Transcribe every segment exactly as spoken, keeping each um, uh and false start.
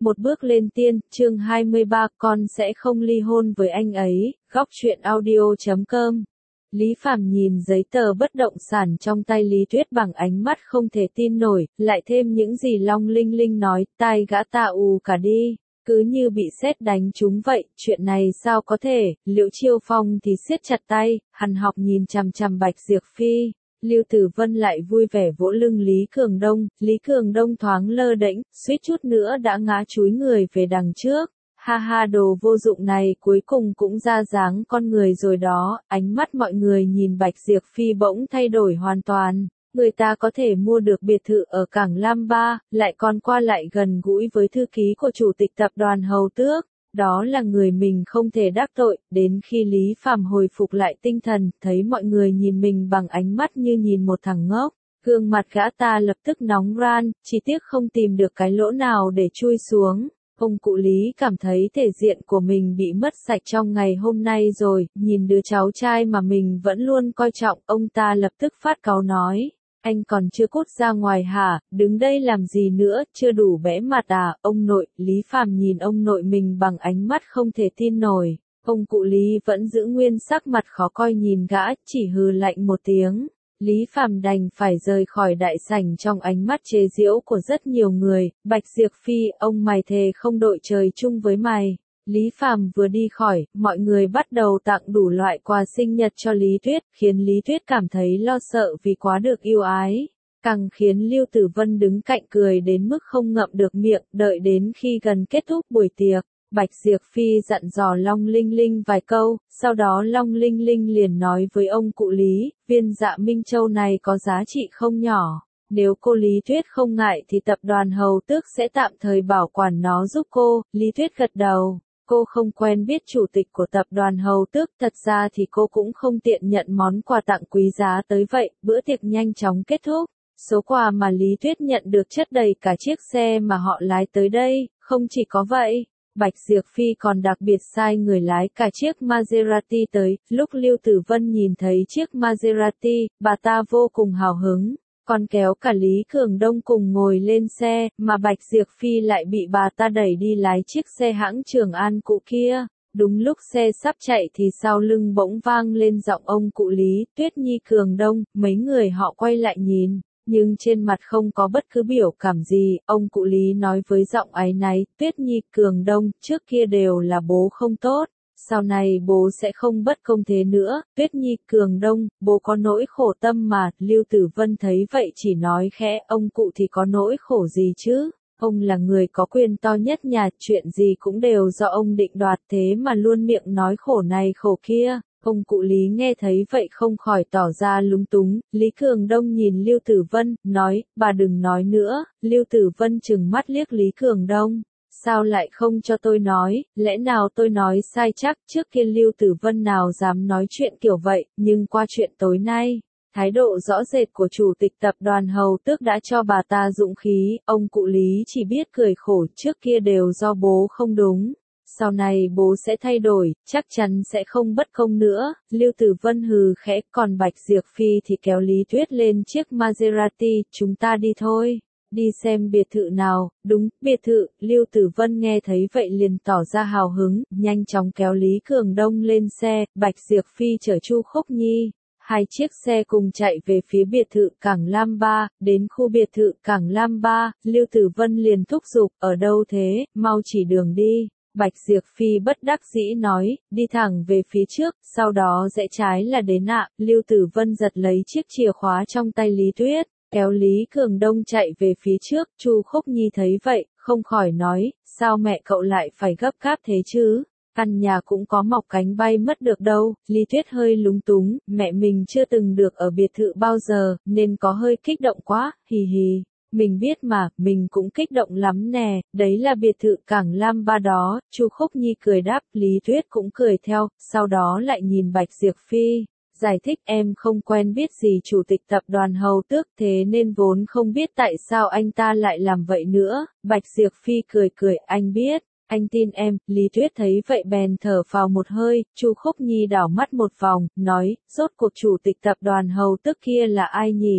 Một bước lên tiên, chương hai mươi ba, con sẽ không ly hôn với anh ấy, góc truyện audio chấm com. Lý Phàm nhìn giấy tờ bất động sản trong tay Lý Tuyết bằng ánh mắt không thể tin nổi, lại thêm những gì Long Linh Linh nói, tai gã ta ù cả đi, cứ như bị sét đánh trúng vậy, chuyện này sao có thể, Liễu Chiêu Phong thì siết chặt tay, hằn học nhìn chằm chằm Bạch Diệp Phi. Lưu Tử Vân lại vui vẻ vỗ lưng Lý Cường Đông, Lý Cường Đông thoáng lơ đễnh, suýt chút nữa đã ngã chúi người về đằng trước. Ha ha, đồ vô dụng này cuối cùng cũng ra dáng con người rồi đó, ánh mắt mọi người nhìn Bạch Diệp Phi bỗng thay đổi hoàn toàn. Người ta có thể mua được biệt thự ở cảng Lam Ba, lại còn qua lại gần gũi với thư ký của chủ tịch tập đoàn Hầu Tước. Đó là người mình không thể đắc tội, đến khi Lý Phàm hồi phục lại tinh thần, thấy mọi người nhìn mình bằng ánh mắt như nhìn một thằng ngốc. Gương mặt gã ta lập tức nóng ran, chỉ tiếc không tìm được cái lỗ nào để chui xuống. Ông cụ Lý cảm thấy thể diện của mình bị mất sạch trong ngày hôm nay rồi, nhìn đứa cháu trai mà mình vẫn luôn coi trọng, ông ta lập tức phát cáu nói. Anh còn chưa cút ra ngoài hả, đứng đây làm gì nữa, chưa đủ bẽ mặt à, ông nội, Lý Phàm nhìn ông nội mình bằng ánh mắt không thể tin nổi. Ông cụ Lý vẫn giữ nguyên sắc mặt khó coi nhìn gã, chỉ hừ lạnh một tiếng. Lý Phàm đành phải rời khỏi đại sảnh trong ánh mắt chế giễu của rất nhiều người, Bạch Diệp Phi, ông mày thề không đội trời chung với mày. Lý Phàm vừa đi khỏi, mọi người bắt đầu tặng đủ loại quà sinh nhật cho Lý Tuyết, khiến Lý Tuyết cảm thấy lo sợ vì quá được yêu ái. Càng khiến Lưu Tử Vân đứng cạnh cười đến mức không ngậm được miệng, đợi đến khi gần kết thúc buổi tiệc. Bạch Diệp Phi dặn dò Long Linh Linh vài câu, sau đó Long Linh Linh liền nói với ông cụ Lý, viên Dạ Minh Châu này có giá trị không nhỏ. Nếu cô Lý Tuyết không ngại thì tập đoàn Hầu Tước sẽ tạm thời bảo quản nó giúp cô. Lý Tuyết gật đầu. Cô không quen biết chủ tịch của tập đoàn Hầu Tước, thật ra thì cô cũng không tiện nhận món quà tặng quý giá tới vậy, bữa tiệc nhanh chóng kết thúc. Số quà mà Lý Tuyết nhận được chất đầy cả chiếc xe mà họ lái tới đây, không chỉ có vậy. Bạch Diệp Phi còn đặc biệt sai người lái cả chiếc Maserati tới, lúc Lưu Tử Vân nhìn thấy chiếc Maserati, bà ta vô cùng hào hứng, còn kéo cả Lý Cường Đông cùng ngồi lên xe, mà Bạch Diệp Phi lại bị bà ta đẩy đi lái chiếc xe hãng Trường An cũ kia. Đúng lúc xe sắp chạy thì sau lưng bỗng vang lên giọng ông cụ Lý, Tuyết Nhi Cường Đông, mấy người họ quay lại nhìn. Nhưng trên mặt không có bất cứ biểu cảm gì, ông cụ Lý nói với giọng áy náy, Tuyết Nhi Cường Đông, trước kia đều là bố không tốt, sau này bố sẽ không bất công thế nữa, Tuyết Nhi Cường Đông, bố có nỗi khổ tâm mà, Lưu Tử Vân thấy vậy chỉ nói khẽ, ông cụ thì có nỗi khổ gì chứ, ông là người có quyền to nhất nhà, chuyện gì cũng đều do ông định đoạt thế mà luôn miệng nói khổ này khổ kia. Ông cụ Lý nghe thấy vậy không khỏi tỏ ra lúng túng, Lý Cường Đông nhìn Lưu Tử Vân, nói, bà đừng nói nữa, Lưu Tử Vân trừng mắt liếc Lý Cường Đông, sao lại không cho tôi nói, lẽ nào tôi nói sai chắc, trước kia Lưu Tử Vân nào dám nói chuyện kiểu vậy, nhưng qua chuyện tối nay, thái độ rõ rệt của chủ tịch tập đoàn Hầu Tước đã cho bà ta dũng khí, ông cụ Lý chỉ biết cười khổ, trước kia đều do bố không đúng. Sau này bố sẽ thay đổi, chắc chắn sẽ không bất công nữa, Lưu Tử Vân hừ khẽ, còn Bạch Diệp Phi thì kéo Lý Tuyết lên chiếc Maserati, chúng ta đi thôi, đi xem biệt thự nào, đúng, biệt thự, Lưu Tử Vân nghe thấy vậy liền tỏ ra hào hứng, nhanh chóng kéo Lý Cường Đông lên xe, Bạch Diệp Phi chở Chu Khúc Nhi. Hai chiếc xe cùng chạy về phía biệt thự cảng Lam Ba, đến khu biệt thự cảng Lam Ba, Lưu Tử Vân liền thúc giục, ở đâu thế, mau chỉ đường đi. Bạch Diệp Phi bất đắc dĩ nói, đi thẳng về phía trước, sau đó rẽ trái là đến ạ, Lưu Tử Vân giật lấy chiếc chìa khóa trong tay Lý Tuyết, kéo Lý Cường Đông chạy về phía trước, Chu Khúc Nhi thấy vậy, không khỏi nói, sao mẹ cậu lại phải gấp gáp thế chứ, căn nhà cũng có mọc cánh bay mất được đâu, Lý Tuyết hơi lúng túng, mẹ mình chưa từng được ở biệt thự bao giờ, nên có hơi kích động quá, hì hì. Mình biết mà, mình cũng kích động lắm nè, đấy là biệt thự cảng Lam Ba đó, Chu Khúc Nhi cười đáp, Lý Tuyết cũng cười theo, sau đó lại nhìn Bạch Diệp Phi, giải thích em không quen biết gì chủ tịch tập đoàn Hầu Tước thế nên vốn không biết tại sao anh ta lại làm vậy nữa, Bạch Diệp Phi cười cười, anh biết, anh tin em, Lý Tuyết thấy vậy bèn thở phào một hơi, Chu Khúc Nhi đảo mắt một vòng, nói, rốt cuộc chủ tịch tập đoàn Hầu Tước kia là ai nhỉ?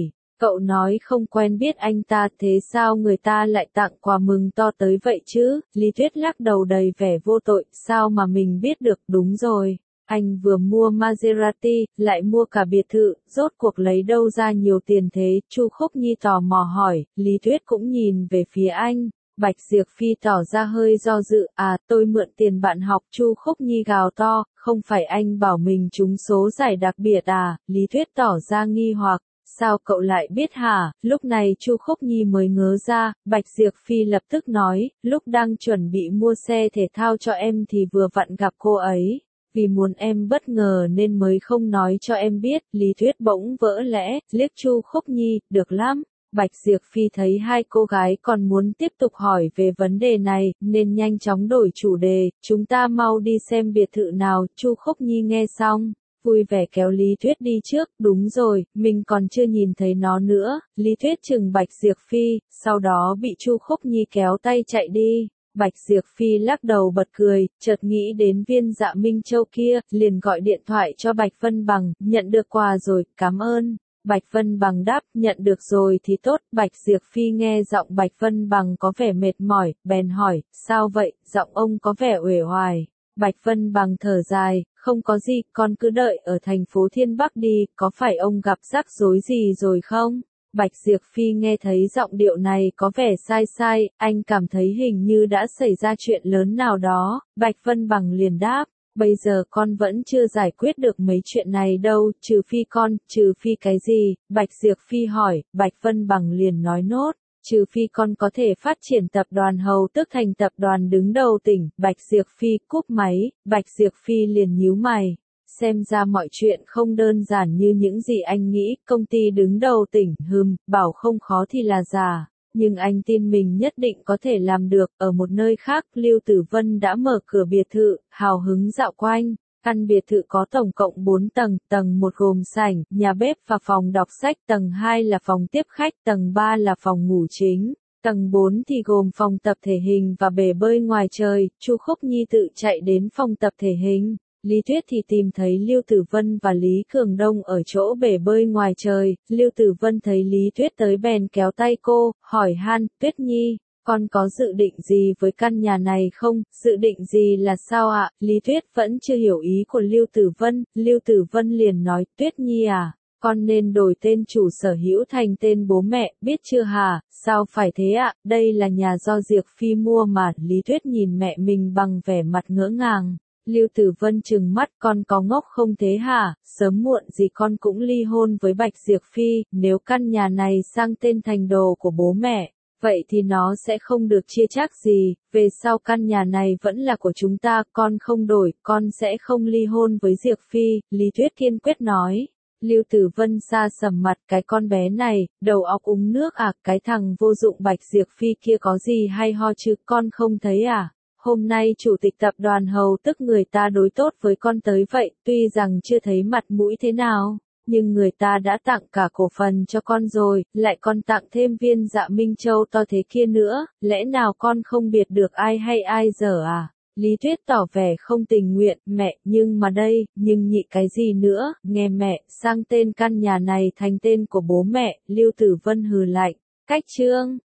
Cậu nói không quen biết anh ta, thế sao người ta lại tặng quà mừng to tới vậy chứ? Lý Tuyết lắc đầu đầy vẻ vô tội, sao mà mình biết được, đúng rồi. Anh vừa mua Maserati, lại mua cả biệt thự, rốt cuộc lấy đâu ra nhiều tiền thế? Chu Khúc Nhi tò mò hỏi, Lý Tuyết cũng nhìn về phía anh. Bạch Diệp Phi tỏ ra hơi do dự, à tôi mượn tiền bạn học. Chu Khúc Nhi gào to, không phải anh bảo mình trúng số giải đặc biệt à? Lý Tuyết tỏ ra nghi hoặc. Sao cậu lại biết hả? Lúc này Chu Khúc Nhi mới ngớ ra, Bạch Diệp Phi lập tức nói, lúc đang chuẩn bị mua xe thể thao cho em thì vừa vặn gặp cô ấy. Vì muốn em bất ngờ nên mới không nói cho em biết. Lý Tuyết bỗng vỡ lẽ, liếc Chu Khúc Nhi, được lắm. Bạch Diệp Phi thấy hai cô gái còn muốn tiếp tục hỏi về vấn đề này, nên nhanh chóng đổi chủ đề, chúng ta mau đi xem biệt thự nào. Chu Khúc Nhi nghe xong, vui vẻ kéo Lý Tuyết đi trước, đúng rồi, mình còn chưa nhìn thấy nó nữa. Lý Tuyết chừng Bạch Diệp Phi, sau đó bị Chu Khúc Nhi kéo tay chạy đi. Bạch Diệp Phi lắc đầu bật cười, chợt nghĩ đến Viên Dạ Minh Châu kia, liền gọi điện thoại cho Bạch Vân Bằng, nhận được quà rồi, cảm ơn. Bạch Vân Bằng đáp, nhận được rồi thì tốt. Bạch Diệp Phi nghe giọng Bạch Vân Bằng có vẻ mệt mỏi, bèn hỏi, sao vậy, giọng ông có vẻ uể oải. Bạch Vân Bằng thở dài, không có gì, con cứ đợi ở thành phố Thiên Bắc đi, có phải ông gặp rắc rối gì rồi không? Bạch Diệp Phi nghe thấy giọng điệu này có vẻ sai sai, anh cảm thấy hình như đã xảy ra chuyện lớn nào đó. Bạch Vân Bằng liền đáp, bây giờ con vẫn chưa giải quyết được mấy chuyện này đâu, trừ phi con, trừ phi cái gì? Bạch Diệp Phi hỏi, Bạch Vân Bằng liền nói nốt, trừ phi con có thể phát triển tập đoàn Hầu Tức thành tập đoàn đứng đầu tỉnh. Bạch Diệp Phi cúp máy, Bạch Diệp Phi liền nhíu mày. Xem ra mọi chuyện không đơn giản như những gì anh nghĩ, công ty đứng đầu tỉnh, hừm, bảo không khó thì là giả. Nhưng anh tin mình nhất định có thể làm được. Ở một nơi khác, Lưu Tử Vân đã mở cửa biệt thự, hào hứng dạo quanh. Căn biệt thự có tổng cộng bốn tầng, tầng một gồm sảnh, nhà bếp và phòng đọc sách, tầng hai là phòng tiếp khách, tầng ba là phòng ngủ chính. Tầng bốn thì gồm phòng tập thể hình và bể bơi ngoài trời. Chu Khúc Nhi tự chạy đến phòng tập thể hình. Lý Tuyết thì tìm thấy Lưu Tử Vân và Lý Cường Đông ở chỗ bể bơi ngoài trời. Lưu Tử Vân thấy Lý Tuyết tới bèn kéo tay cô, hỏi han, Tuyết Nhi, con có dự định gì với căn nhà này không? Dự định gì là sao ạ? Lý Tuyết vẫn chưa hiểu ý của Lưu Tử Vân. Lưu Tử Vân liền nói, Tuyết Nhi à, con nên đổi tên chủ sở hữu thành tên bố mẹ, biết chưa hả? Sao phải thế ạ? Đây là nhà do Diệp Phi mua mà. Lý Tuyết nhìn mẹ mình bằng vẻ mặt ngỡ ngàng. Lưu Tử Vân trừng mắt, con có ngốc không thế hả? Sớm muộn gì con cũng ly hôn với Bạch Diệp Phi, nếu căn nhà này sang tên thành đồ của bố mẹ, vậy thì nó sẽ không được chia chác gì. Về sau căn nhà này vẫn là của chúng ta, con không đổi, con sẽ không ly hôn với Diệp Phi. Lý Tuyết kiên quyết nói. Lưu Tử Vân xa sầm mặt, cái con bé này, đầu óc uống nước à? Cái thằng vô dụng Bạch Diệp Phi kia có gì hay ho chứ, con không thấy à? Hôm nay chủ tịch tập đoàn Hầu Tức người ta đối tốt với con tới vậy, tuy rằng chưa thấy mặt mũi thế nào, nhưng người ta đã tặng cả cổ phần cho con rồi, lại còn tặng thêm Viên Dạ Minh Châu to thế kia nữa, lẽ nào con không biệt được ai hay ai dở à? Lý Tuyết tỏ vẻ không tình nguyện, mẹ, nhưng mà đây, nhưng nhị cái gì nữa, nghe mẹ, sang tên căn nhà này thành tên của bố mẹ. Lưu Tử Vân hừ lạnh, cách chương.